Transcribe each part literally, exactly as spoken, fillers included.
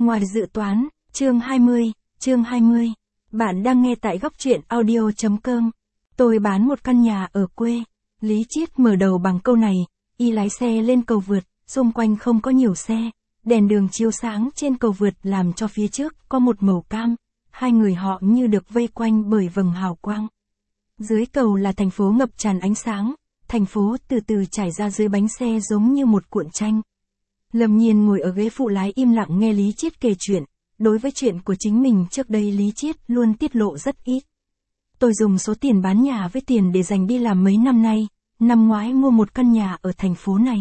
Ngoài dự toán, chương hai mươi, chương hai mươi. Bạn đang nghe tại góc truyện audio.com. Tôi bán một căn nhà ở quê. Lý Chiết mở đầu bằng câu này, y lái xe lên cầu vượt, xung quanh không có nhiều xe. Đèn đường chiếu sáng trên cầu vượt làm cho phía trước có một màu cam. Hai người họ như được vây quanh bởi vầng hào quang. Dưới cầu là thành phố ngập tràn ánh sáng. Thành phố từ từ trải ra dưới bánh xe giống như một cuộn tranh. Lâm Nhiên ngồi ở ghế phụ lái im lặng nghe Lý Chiết kể chuyện. Đối với chuyện của chính mình trước đây Lý Chiết luôn tiết lộ rất ít. Tôi dùng số tiền bán nhà với tiền để dành đi làm mấy năm nay, năm ngoái mua một căn nhà ở thành phố này.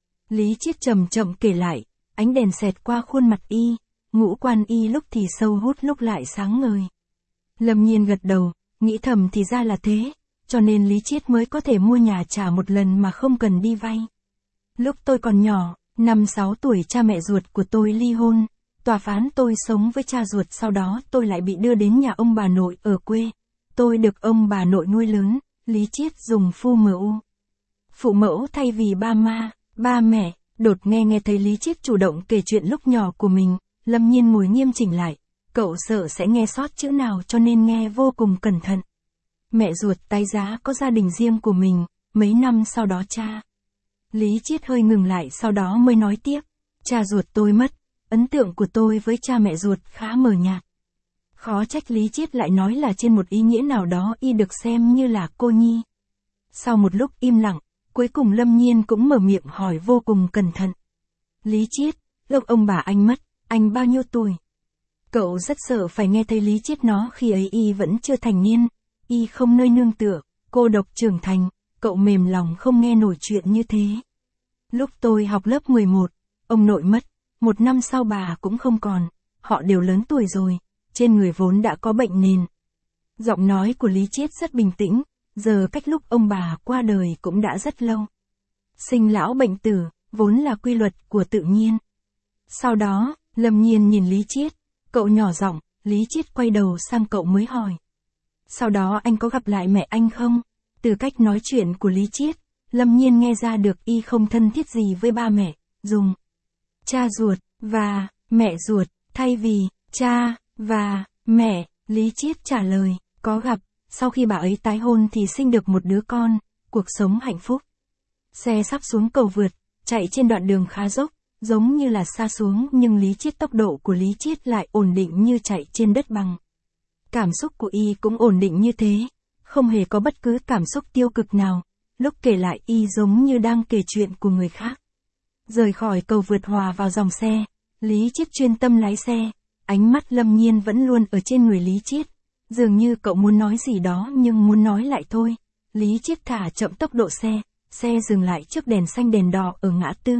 Lý Chiết chậm chậm kể lại, ánh đèn xẹt qua khuôn mặt y, ngũ quan y lúc thì sâu hút lúc lại sáng ngời. Lâm Nhiên gật đầu, nghĩ thầm thì ra là thế, cho nên Lý Chiết mới có thể mua nhà trả một lần mà không cần đi vay. Lúc tôi còn nhỏ, năm sáu tuổi cha mẹ ruột của tôi ly hôn, tòa phán tôi sống với cha ruột, sau đó tôi lại bị đưa đến nhà ông bà nội ở quê. Tôi được ông bà nội nuôi lớn, Lý Chiết dùng phu mẫu. Phụ mẫu thay vì ba ma, ba mẹ. Đột nghe nghe thấy Lý Chiết chủ động kể chuyện lúc nhỏ của mình, Lâm Nhiên ngồi nghiêm chỉnh lại, cậu sợ sẽ nghe sót chữ nào cho nên nghe vô cùng cẩn thận. Mẹ ruột tái giá có gia đình riêng của mình, mấy năm sau đó cha. Lý Chiết hơi ngừng lại sau đó mới nói tiếp, cha ruột tôi mất, ấn tượng của tôi với cha mẹ ruột khá mờ nhạt. Khó trách Lý Chiết lại nói là trên một ý nghĩa nào đó y được xem như là cô nhi. Sau một lúc im lặng, cuối cùng Lâm Nhiên cũng mở miệng hỏi vô cùng cẩn thận. Lý Chiết, lúc ông bà anh mất, anh bao nhiêu tuổi? Cậu rất sợ phải nghe thấy Lý Chiết nó khi ấy y vẫn chưa thành niên, y không nơi nương tựa, cô độc trưởng thành, cậu mềm lòng không nghe nổi chuyện như thế. Lúc tôi học lớp mười một, ông nội mất, một năm sau bà cũng không còn, họ đều lớn tuổi rồi, trên người vốn đã có bệnh nền. Giọng nói của Lý Chiết rất bình tĩnh, giờ cách lúc ông bà qua đời cũng đã rất lâu. Sinh lão bệnh tử, vốn là quy luật của tự nhiên. Sau đó, Lâm Nhiên nhìn Lý Chiết, cậu nhỏ giọng, Lý Chiết quay đầu sang cậu mới hỏi. Sau đó anh có gặp lại mẹ anh không? Từ cách nói chuyện của Lý Chiết, Lâm Nhiên nghe ra được y không thân thiết gì với ba mẹ, dùng cha ruột và mẹ ruột thay vì cha và mẹ. Lý Chiết trả lời, có gặp, sau khi bà ấy tái hôn thì sinh được một đứa con, cuộc sống hạnh phúc. Xe sắp xuống cầu vượt, chạy trên đoạn đường khá dốc, giống như là xa xuống nhưng Lý Chiết tốc độ của Lý Chiết lại ổn định như chạy trên đất bằng. Cảm xúc của y cũng ổn định như thế, không hề có bất cứ cảm xúc tiêu cực nào, lúc kể lại y giống như đang kể chuyện của người khác. Rời khỏi cầu vượt hòa vào dòng xe, Lý Chiết chuyên tâm lái xe, ánh mắt Lâm Nhiên vẫn luôn ở trên người Lý Chiết. Dường như cậu muốn nói gì đó nhưng muốn nói lại thôi. Lý Chiết thả chậm tốc độ xe, xe dừng lại trước đèn xanh đèn đỏ ở ngã tư.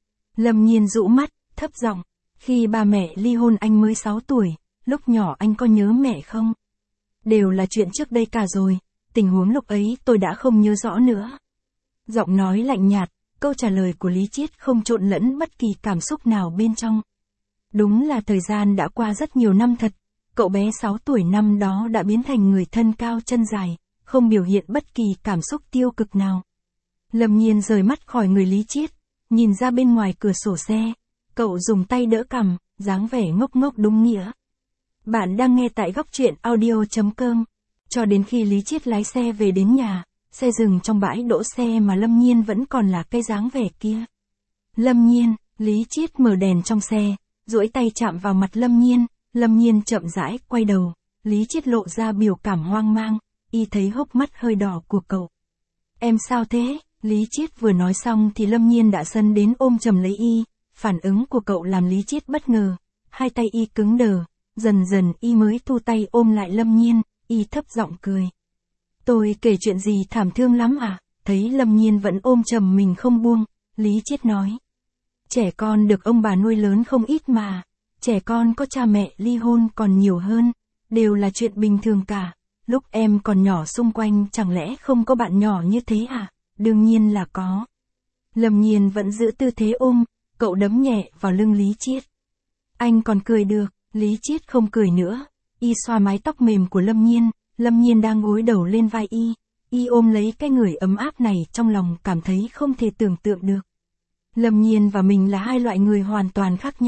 Lâm Nhiên rũ mắt, thấp giọng, khi ba mẹ ly hôn anh mới sáu tuổi, lúc nhỏ anh có nhớ mẹ không? Đều là chuyện trước đây cả rồi, tình huống lúc ấy tôi đã không nhớ rõ nữa. Giọng nói lạnh nhạt, câu trả lời của Lý Chiết không trộn lẫn bất kỳ cảm xúc nào bên trong. Đúng là thời gian đã qua rất nhiều năm thật. Cậu bé sáu tuổi năm đó đã biến thành người thân cao chân dài, không biểu hiện bất kỳ cảm xúc tiêu cực nào. Lâm Nhiên rời mắt khỏi người Lý Chiết, nhìn ra bên ngoài cửa sổ xe, cậu dùng tay đỡ cằm, dáng vẻ ngốc ngốc đúng nghĩa. Bạn đang nghe tại góc truyện audio.com. Cho đến khi Lý Chiết lái xe về đến nhà, xe dừng trong bãi đỗ xe mà Lâm Nhiên vẫn còn là cái dáng vẻ kia. Lâm Nhiên, Lý Chiết mở đèn trong xe, duỗi tay chạm vào mặt Lâm Nhiên. Lâm Nhiên chậm rãi quay đầu, Lý Chiết lộ ra biểu cảm hoang mang, y thấy hốc mắt hơi đỏ của cậu. Em sao thế? Lý Chiết vừa nói xong thì Lâm Nhiên đã sân đến ôm chầm lấy y, phản ứng của cậu làm Lý Chiết bất ngờ, hai tay y cứng đờ, dần dần y mới thu tay ôm lại Lâm Nhiên, y thấp giọng cười. Tôi kể chuyện gì thảm thương lắm à? Thấy Lâm Nhiên vẫn ôm chầm mình không buông, Lý Chiết nói. Trẻ con được ông bà nuôi lớn không ít mà. Trẻ con có cha mẹ ly hôn còn nhiều hơn, đều là chuyện bình thường cả. Lúc em còn nhỏ xung quanh chẳng lẽ không có bạn nhỏ như thế à? Đương nhiên là có. Lâm Nhiên vẫn giữ tư thế ôm, cậu đấm nhẹ vào lưng Lý Chiết. Anh còn cười được, Lý Chiết không cười nữa, y xoa mái tóc mềm của Lâm Nhiên, Lâm Nhiên đang gối đầu lên vai y, y ôm lấy cái người ấm áp này trong lòng cảm thấy không thể tưởng tượng được. Lâm Nhiên và mình là hai loại người hoàn toàn khác nhau.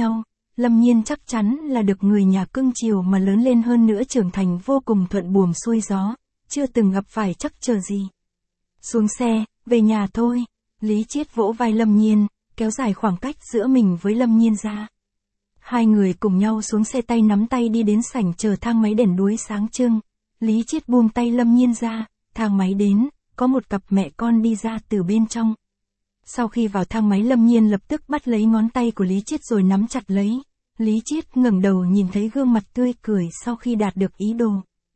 Lâm Nhiên chắc chắn là được người nhà cưng chiều mà lớn lên, hơn nữa trưởng thành vô cùng thuận buồm xuôi gió, chưa từng gặp phải trắc trở gì. Xuống xe, về nhà thôi. Lý Chiết vỗ vai Lâm Nhiên, kéo dài khoảng cách giữa mình với Lâm Nhiên ra. Hai người cùng nhau xuống xe, tay nắm tay đi đến sảnh chờ thang máy, đèn đuối sáng trưng. Lý Chiết buông tay Lâm Nhiên ra, thang máy đến, có một cặp mẹ con đi ra từ bên trong. Sau khi vào thang máy, Lâm Nhiên lập tức bắt lấy ngón tay của Lý Chiết rồi nắm chặt lấy. Lý Chiết ngẩng đầu nhìn thấy gương mặt tươi cười sau khi đạt được ý đồ.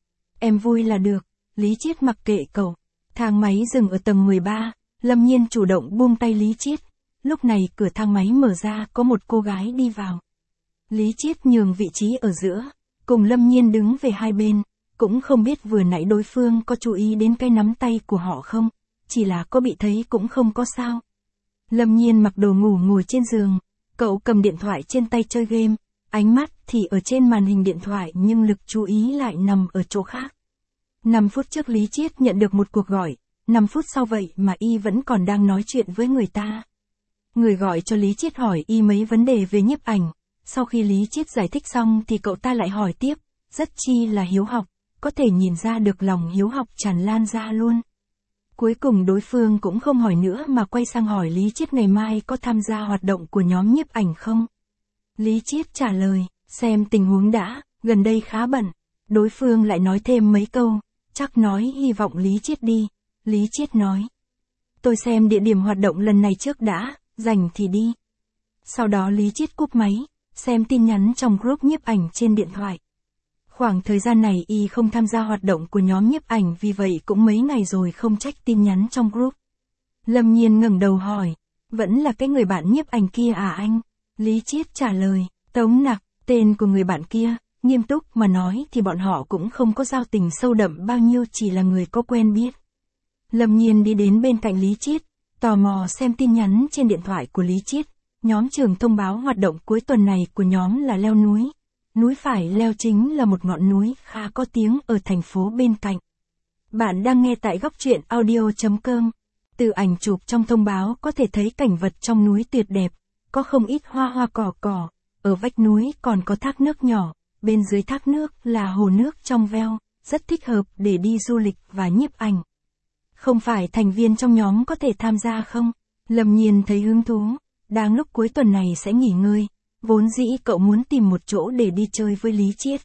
Em vui là được. Lý Chiết mặc kệ cậu. Thang máy dừng ở tầng mười ba, Lâm Nhiên chủ động buông tay Lý Chiết. Lúc này cửa thang máy mở ra, có một cô gái đi vào. Lý Chiết nhường vị trí ở giữa, cùng Lâm Nhiên đứng về hai bên, cũng không biết vừa nãy đối phương có chú ý đến cái nắm tay của họ không, chỉ là có bị thấy cũng không có sao. Lâm Nhiên mặc đồ ngủ ngồi trên giường, cậu cầm điện thoại trên tay chơi game, ánh mắt thì ở trên màn hình điện thoại nhưng lực chú ý lại nằm ở chỗ khác. năm phút trước Lý Chiết nhận được một cuộc gọi, năm phút sau vậy mà y vẫn còn đang nói chuyện với người ta. Người gọi cho Lý Chiết hỏi y mấy vấn đề về nhiếp ảnh, sau khi Lý Chiết giải thích xong thì cậu ta lại hỏi tiếp, rất chi là hiếu học, có thể nhìn ra được lòng hiếu học tràn lan ra luôn. Cuối cùng đối phương cũng không hỏi nữa mà quay sang hỏi Lý Chiết ngày mai có tham gia hoạt động của nhóm nhiếp ảnh không. Lý Chiết trả lời, xem tình huống đã, gần đây khá bận. Đối phương lại nói thêm mấy câu, chắc nói hy vọng Lý Chiết đi. Lý Chiết nói, tôi xem địa điểm hoạt động lần này trước đã, rảnh thì đi. Sau đó Lý Chiết cúp máy, xem tin nhắn trong group nhiếp ảnh trên điện thoại. Khoảng thời gian này y không tham gia hoạt động của nhóm nhiếp ảnh, vì vậy cũng mấy ngày rồi không check tin nhắn trong group. Lâm Nhiên ngẩng đầu hỏi, vẫn là cái người bạn nhiếp ảnh kia à anh? Lý Chiết trả lời, Tống Nặc, tên của người bạn kia. Nghiêm túc mà nói thì bọn họ cũng không có giao tình sâu đậm bao nhiêu, chỉ là người có quen biết. Lâm Nhiên đi đến bên cạnh Lý Chiết, tò mò xem tin nhắn trên điện thoại của Lý Chiết. Nhóm trường thông báo hoạt động cuối tuần này của nhóm là leo núi. Núi phải leo chính là một ngọn núi khá có tiếng ở thành phố bên cạnh. Bạn đang nghe tại góc truyện audio chấm com. Từ ảnh chụp trong thông báo có thể thấy cảnh vật trong núi tuyệt đẹp, có không ít hoa hoa cỏ cỏ, ở vách núi còn có thác nước nhỏ, bên dưới thác nước là hồ nước trong veo, rất thích hợp để đi du lịch và nhiếp ảnh. Không phải thành viên trong nhóm có thể tham gia không? Lâm Nhiên thấy hứng thú, đang lúc cuối tuần này sẽ nghỉ ngơi, vốn dĩ cậu muốn tìm một chỗ để đi chơi với Lý Chiết.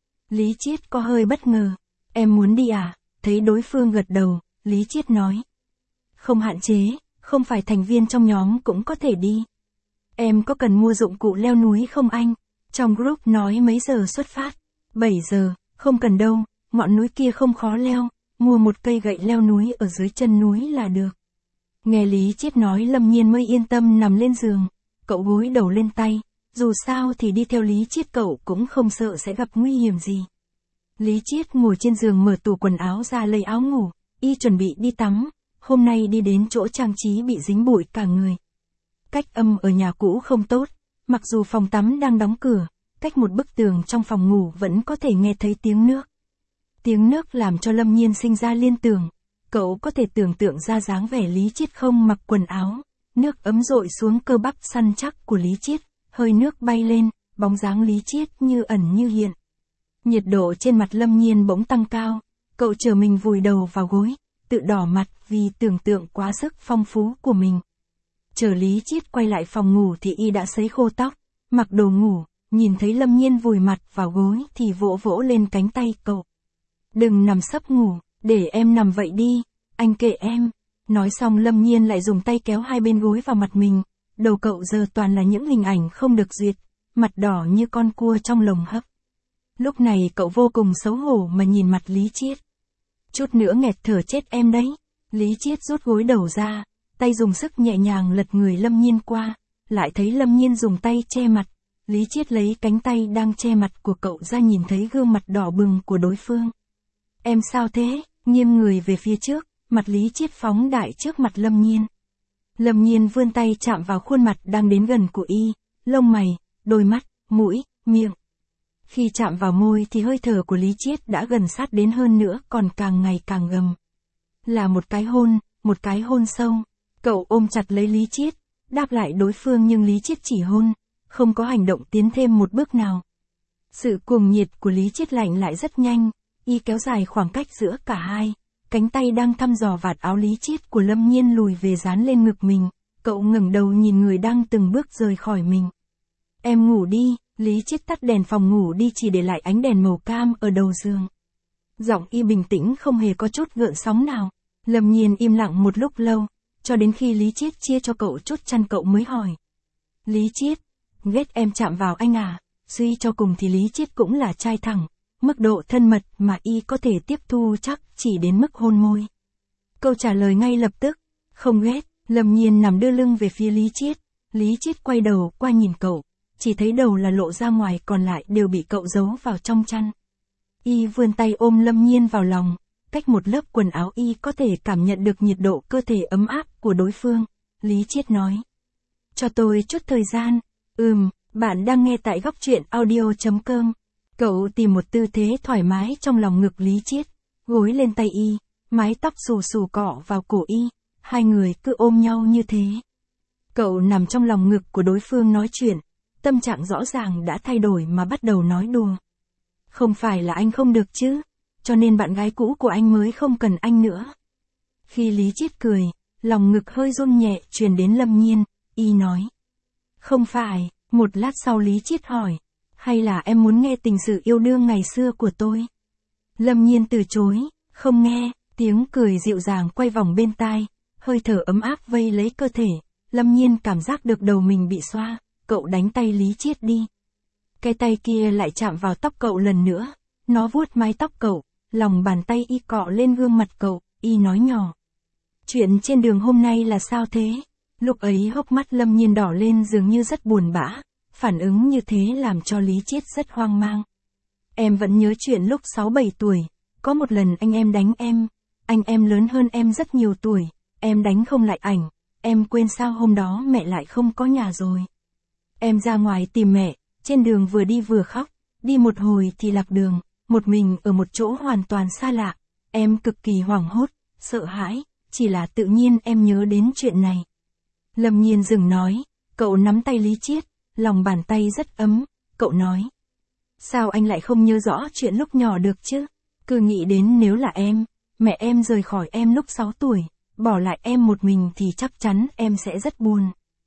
Lý Chiết có hơi bất ngờ, em muốn đi à? Thấy đối phương gật đầu, Lý Chiết nói. Không hạn chế, không phải thành viên trong nhóm cũng có thể đi. Em có cần mua dụng cụ leo núi không anh? Trong group nói mấy giờ xuất phát? bảy giờ, không cần đâu, ngọn núi kia không khó leo, mua một cây gậy leo núi ở dưới chân núi là được. Nghe Lý Chiết nói Lâm Nhiên mới yên tâm nằm lên giường, cậu gối đầu lên tay, dù sao thì đi theo Lý Chiết cậu cũng không sợ sẽ gặp nguy hiểm gì. Lý Chiết ngồi trên giường mở tủ quần áo ra lấy áo ngủ, y chuẩn bị đi tắm, hôm nay đi đến chỗ trang trí bị dính bụi cả người. Cách âm ở nhà cũ không tốt, mặc dù phòng tắm đang đóng cửa, cách một bức tường trong phòng ngủ vẫn có thể nghe thấy tiếng nước. Tiếng nước làm cho Lâm Nhiên sinh ra liên tưởng, cậu có thể tưởng tượng ra dáng vẻ Lý Chiết không mặc quần áo, nước ấm dội xuống cơ bắp săn chắc của Lý Chiết, hơi nước bay lên, bóng dáng Lý Chiết như ẩn như hiện. Nhiệt độ trên mặt Lâm Nhiên bỗng tăng cao, cậu trở mình vùi đầu vào gối, tự đỏ mặt vì tưởng tượng quá sức phong phú của mình. Chờ Lý Chiết quay lại phòng ngủ thì y đã sấy khô tóc, mặc đồ ngủ, nhìn thấy Lâm Nhiên vùi mặt vào gối thì vỗ vỗ lên cánh tay cậu. Đừng nằm sấp ngủ, để em nằm vậy đi, anh kệ em. Nói xong Lâm Nhiên lại dùng tay kéo hai bên gối vào mặt mình, đầu cậu giờ toàn là những hình ảnh không được duyệt, mặt đỏ như con cua trong lồng hấp. Lúc này cậu vô cùng xấu hổ mà nhìn mặt Lý Chiết. Chút nữa nghẹt thở chết em đấy. Lý Chiết rút gối đầu ra, tay dùng sức nhẹ nhàng lật người Lâm Nhiên qua, lại thấy Lâm Nhiên dùng tay che mặt. Lý Chiết lấy cánh tay đang che mặt của cậu ra, nhìn thấy gương mặt đỏ bừng của đối phương. Em sao thế? Nghiêng người về phía trước, mặt Lý Chiết phóng đại trước mặt Lâm Nhiên. Lâm Nhiên vươn tay chạm vào khuôn mặt đang đến gần của y, lông mày, đôi mắt, mũi, miệng. Khi chạm vào môi thì hơi thở của Lý Chiết đã gần sát đến, hơn nữa còn càng ngày càng gầm. Là một cái hôn, một cái hôn sâu. Cậu ôm chặt lấy Lý Chiết, đáp lại đối phương nhưng Lý Chiết chỉ hôn, không có hành động tiến thêm một bước nào. Sự cuồng nhiệt của Lý Chiết lạnh lại rất nhanh, y kéo dài khoảng cách giữa cả hai, cánh tay đang thăm dò vạt áo Lý Chiết của Lâm Nhiên lùi về dán lên ngực mình, cậu ngẩng đầu nhìn người đang từng bước rời khỏi mình. Em ngủ đi, Lý Chiết tắt đèn phòng ngủ đi chỉ để lại ánh đèn màu cam ở đầu giường. Giọng y bình tĩnh không hề có chút gợn sóng nào. Lâm Nhiên im lặng một lúc lâu, cho đến khi Lý Chiết chia cho cậu chút chăn cậu mới hỏi. Lý Chiết, ghét em chạm vào anh à? Suy cho cùng thì Lý Chiết cũng là trai thẳng, mức độ thân mật mà y có thể tiếp thu chắc chỉ đến mức hôn môi. Câu trả lời ngay lập tức, không ghét. Lâm Nhiên nằm đưa lưng về phía Lý Chiết, Lý Chiết quay đầu qua nhìn cậu, chỉ thấy đầu là lộ ra ngoài còn lại đều bị cậu giấu vào trong chăn. Y vươn tay ôm Lâm Nhiên vào lòng, cách một lớp quần áo y có thể cảm nhận được nhiệt độ cơ thể ấm áp của đối phương. Lý Chiết nói. Cho tôi chút thời gian. Ừm, bạn đang nghe tại góc truyện audio chấm com. Cậu tìm một tư thế thoải mái trong lòng ngực Lý Chiết, gối lên tay y, mái tóc xù xù cọ vào cổ y, hai người cứ ôm nhau như thế. Cậu nằm trong lòng ngực của đối phương nói chuyện, tâm trạng rõ ràng đã thay đổi mà bắt đầu nói đùa. Không phải là anh không được chứ, cho nên bạn gái cũ của anh mới không cần anh nữa. Khi Lý Chiết cười, lòng ngực hơi run nhẹ truyền đến Lâm Nhiên, y nói. Không phải, một lát sau Lý Chiết hỏi, hay là em muốn nghe tình sự yêu đương ngày xưa của tôi? Lâm Nhiên từ chối, không nghe, tiếng cười dịu dàng quay vòng bên tai, hơi thở ấm áp vây lấy cơ thể, Lâm Nhiên cảm giác được đầu mình bị xoa, cậu đánh tay Lý Chiết đi. Cái tay kia lại chạm vào tóc cậu lần nữa, nó vuốt mái tóc cậu, lòng bàn tay y cọ lên gương mặt cậu, y nói nhỏ. Chuyện trên đường hôm nay là sao thế? Lúc ấy hốc mắt Lâm Nhiên đỏ lên dường như rất buồn bã, phản ứng như thế làm cho Lý Chiết rất hoang mang. Em vẫn nhớ chuyện lúc sáu bảy tuổi, có một lần anh em đánh em, anh em lớn hơn em rất nhiều tuổi, em đánh không lại ảnh, em quên sao hôm đó mẹ lại không có nhà rồi. Em ra ngoài tìm mẹ, trên đường vừa đi vừa khóc, đi một hồi thì lạc đường, một mình ở một chỗ hoàn toàn xa lạ, em cực kỳ hoảng hốt, sợ hãi, chỉ là tự nhiên em nhớ đến chuyện này. Lâm Nhiên dừng nói, cậu nắm tay Lý Chiết, lòng bàn tay rất ấm, cậu nói. Sao anh lại không nhớ rõ chuyện lúc nhỏ được chứ? Cứ nghĩ đến nếu là em, mẹ em rời khỏi em lúc sáu tuổi, bỏ lại em một mình thì chắc chắn em sẽ rất buồn.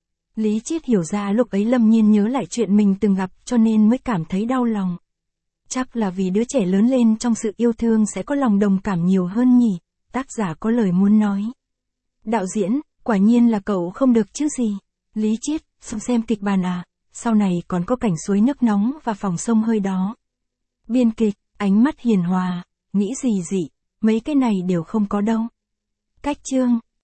Lý Chiết hiểu ra lúc ấy Lâm Nhiên nhớ lại chuyện mình từng gặp cho nên mới cảm thấy đau lòng. Chắc là vì đứa trẻ lớn lên trong sự yêu thương sẽ có lòng đồng cảm nhiều hơn nhỉ, tác giả có lời muốn nói. Đạo diễn, quả nhiên là cậu không được chứ gì. Lý Chiết, xong xem kịch bản à, sau này còn có cảnh suối nước nóng và phòng sông hơi đó. Biên kịch, ánh mắt hiền hòa, nghĩ gì dị, mấy cái này đều không có đâu. Cách chương.